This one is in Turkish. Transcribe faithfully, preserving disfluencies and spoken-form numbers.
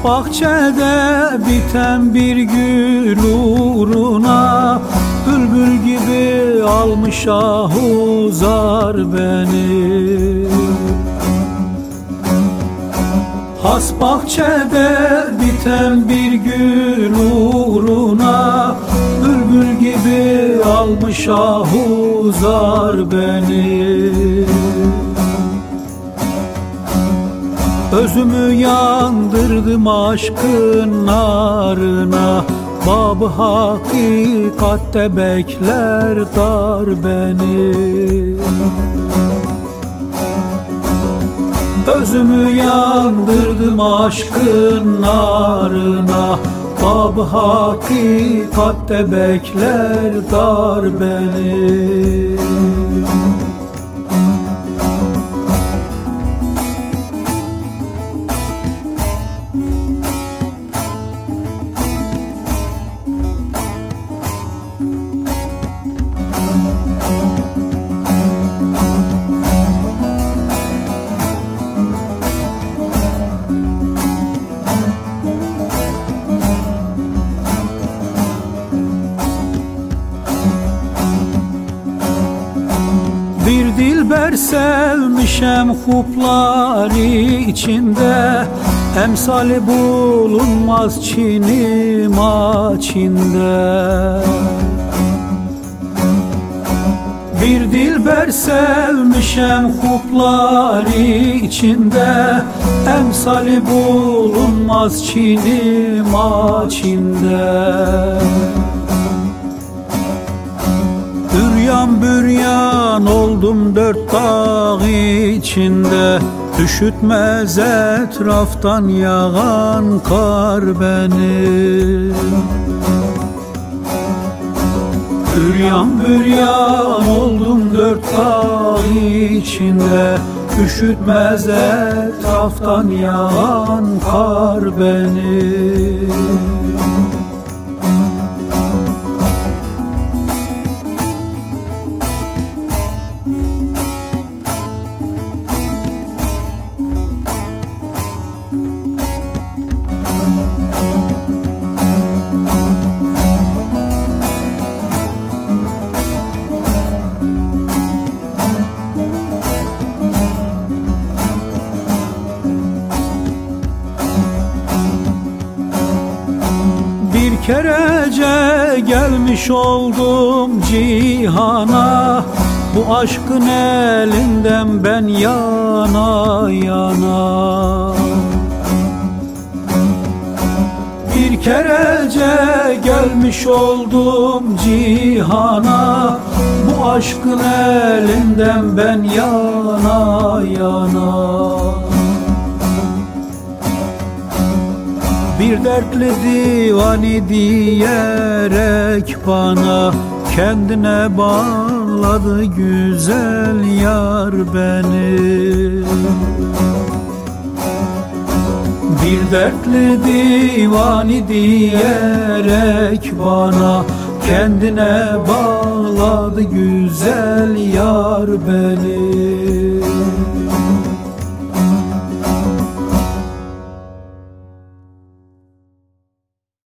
bahçede biten bir gül uğruna bülbül gibi almış ahuzar beni. Has bahçede biten bir gül uğruna bülbül gibi almış ahuzar beni. Özümü yandırdım aşkın narına, Bab-ı hakikatte bekler dar beni. Özümü yandırdım aşkın narına, Bab-ı hakikatte bekler dar beni. Bir dilber sevmişem hupları içinde, emsali bulunmaz Çin'im açinde. Bir dilber sevmişem hupları içinde, emsali bulunmaz Çin'im açinde. Üryan büryan oldum dört dağ içinde, üşütmez etraftan yağan kar beni. Üryan büryan oldum dört dağ içinde, üşütmez etraftan yağan kar beni. Bir kerece gelmiş oldum cihana, bu aşkın elinden ben yana yana. Bir kerece gelmiş oldum cihana, bu aşkın elinden ben yana yana. Bir dertli divani diyerek bana kendine bağladı güzel yar beni. Bir dertli divani diyerek bana kendine bağladı güzel yar beni.